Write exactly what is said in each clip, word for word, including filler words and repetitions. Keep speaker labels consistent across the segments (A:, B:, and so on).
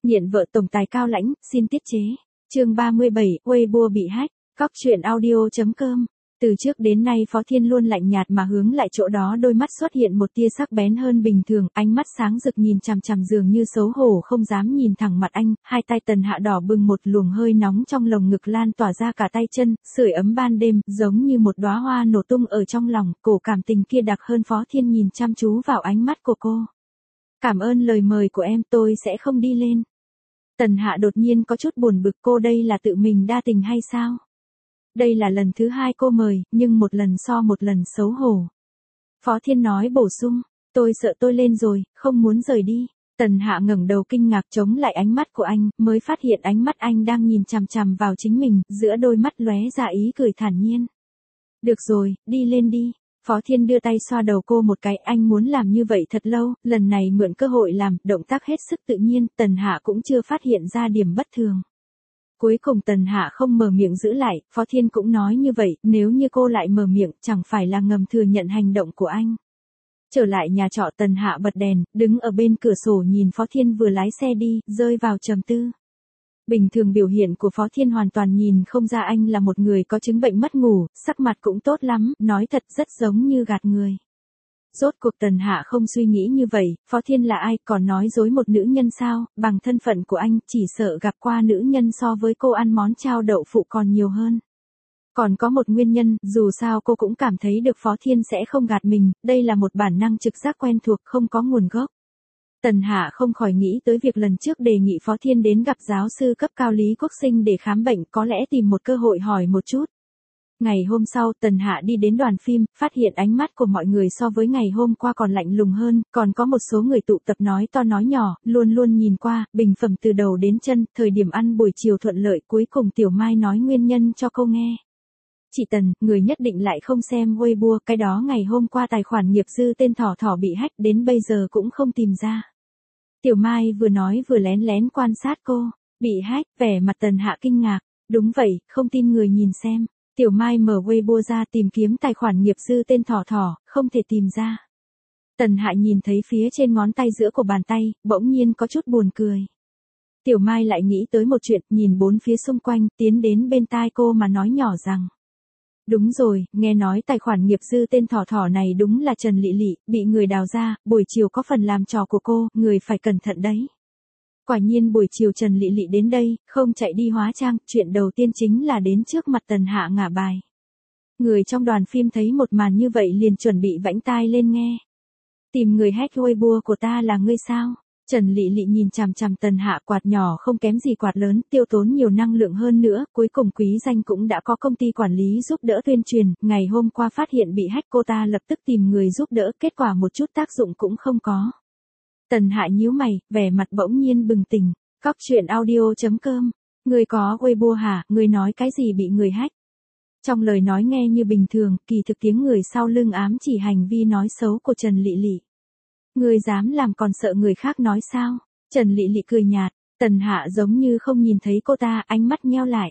A: Nghiện vợ tổng tài cao lãnh, xin tiết chế. Chương ba mươi bảy, Weibo bị hack. Cóc truyện audio chấm com. Từ trước đến nay Phó Thiên luôn lạnh nhạt mà hướng lại chỗ đó, đôi mắt xuất hiện một tia sắc bén hơn bình thường, ánh mắt sáng rực nhìn chằm chằm dường như xấu hổ không dám nhìn thẳng mặt anh, hai tay Tần Hạ đỏ bừng, một luồng hơi nóng trong lồng ngực lan tỏa ra cả tay chân, sưởi ấm ban đêm, giống như một đóa hoa nổ tung ở trong lòng, cổ cảm tình kia đặc hơn. Phó Thiên nhìn chăm chú vào ánh mắt của cô. Cảm ơn lời mời của em, tôi sẽ không đi lên. Tần Hạ đột nhiên có chút buồn bực, cô đây là tự mình đa tình hay sao? Đây là lần thứ hai cô mời, nhưng một lần so một lần xấu hổ. Phó Thiên nói bổ sung, tôi sợ tôi lên rồi, không muốn rời đi. Tần Hạ ngẩng đầu kinh ngạc chống lại ánh mắt của anh, mới phát hiện ánh mắt anh đang nhìn chằm chằm vào chính mình, giữa đôi mắt lóe ra ý cười thản nhiên. Được rồi, đi lên đi. Phó Thiên đưa tay xoa đầu cô một cái, anh muốn làm như vậy thật lâu, lần này mượn cơ hội làm, động tác hết sức tự nhiên, Tần Hạ cũng chưa phát hiện ra điểm bất thường. Cuối cùng Tần Hạ không mở miệng giữ lại, Phó Thiên cũng nói như vậy, nếu như cô lại mở miệng, chẳng phải là ngầm thừa nhận hành động của anh. Trở lại nhà trọ, Tần Hạ bật đèn, đứng ở bên cửa sổ nhìn Phó Thiên vừa lái xe đi, rơi vào trầm tư. Bình thường biểu hiện của Phó Thiên hoàn toàn nhìn không ra anh là một người có chứng bệnh mất ngủ, sắc mặt cũng tốt lắm, nói thật rất giống như gạt người. Rốt cuộc Tần Hạ không suy nghĩ như vậy, Phó Thiên là ai, còn nói dối một nữ nhân sao, bằng thân phận của anh, chỉ sợ gặp qua nữ nhân so với cô ăn món chao đậu phụ còn nhiều hơn. Còn có một nguyên nhân, dù sao cô cũng cảm thấy được Phó Thiên sẽ không gạt mình, đây là một bản năng trực giác quen thuộc không có nguồn gốc. Tần Hạ không khỏi nghĩ tới việc lần trước đề nghị Phó Thiên đến gặp giáo sư cấp cao Lý Quốc Sinh để khám bệnh, có lẽ tìm một cơ hội hỏi một chút. Ngày hôm sau, Tần Hạ đi đến đoàn phim, phát hiện ánh mắt của mọi người so với ngày hôm qua còn lạnh lùng hơn, còn có một số người tụ tập nói to nói nhỏ, luôn luôn nhìn qua, bình phẩm từ đầu đến chân, thời điểm ăn buổi chiều thuận lợi, cuối cùng Tiểu Mai nói nguyên nhân cho cô nghe. Chị Tần, người nhất định lại không xem Weibo, cái đó ngày hôm qua tài khoản nghiệp dư tên Thỏ Thỏ bị hack đến bây giờ cũng không tìm ra. Tiểu Mai vừa nói vừa lén lén quan sát cô, bị hack, vẻ mặt Tần Hạ kinh ngạc, đúng vậy, không tin người nhìn xem. Tiểu Mai mở Weibo ra tìm kiếm tài khoản nghiệp dư tên Thỏ Thỏ, không thể tìm ra. Tần Hạ nhìn thấy phía trên ngón tay giữa của bàn tay, bỗng nhiên có chút buồn cười. Tiểu Mai lại nghĩ tới một chuyện, nhìn bốn phía xung quanh, tiến đến bên tai cô mà nói nhỏ rằng. Đúng rồi, nghe nói tài khoản nghiệp dư tên Thỏ Thỏ này đúng là Trần Lị Lị, bị người đào ra, buổi chiều có phần làm trò của cô, người phải cẩn thận đấy. Quả nhiên buổi chiều Trần Lị Lị đến đây, không chạy đi hóa trang, chuyện đầu tiên chính là đến trước mặt Tần Hạ ngả bài. Người trong đoàn phim thấy một màn như vậy liền chuẩn bị vãnh tai lên nghe. Tìm người hack Weibo của ta là ngươi sao? Trần Lị Lị nhìn chằm chằm Tần Hạ, quạt nhỏ không kém gì quạt lớn, tiêu tốn nhiều năng lượng hơn nữa, cuối cùng Quý Danh cũng đã có công ty quản lý giúp đỡ tuyên truyền, ngày hôm qua phát hiện bị hack cô ta lập tức tìm người giúp đỡ, kết quả một chút tác dụng cũng không có. Tần Hạ nhíu mày, vẻ mặt bỗng nhiên bừng tỉnh, cóc truyện audio chấm com, người có Weibo hả, người nói cái gì bị người hack? Trong lời nói nghe như bình thường, kỳ thực tiếng người sau lưng ám chỉ hành vi nói xấu của Trần Lị Lị. Người dám làm còn sợ người khác nói sao? Trần Lị Lị cười nhạt, Tần Hạ giống như không nhìn thấy cô ta, ánh mắt nheo lại.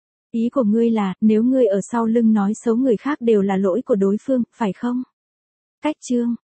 A: Ý của ngươi là, nếu ngươi ở sau lưng nói xấu người khác đều là lỗi của đối phương, phải không? Cách chương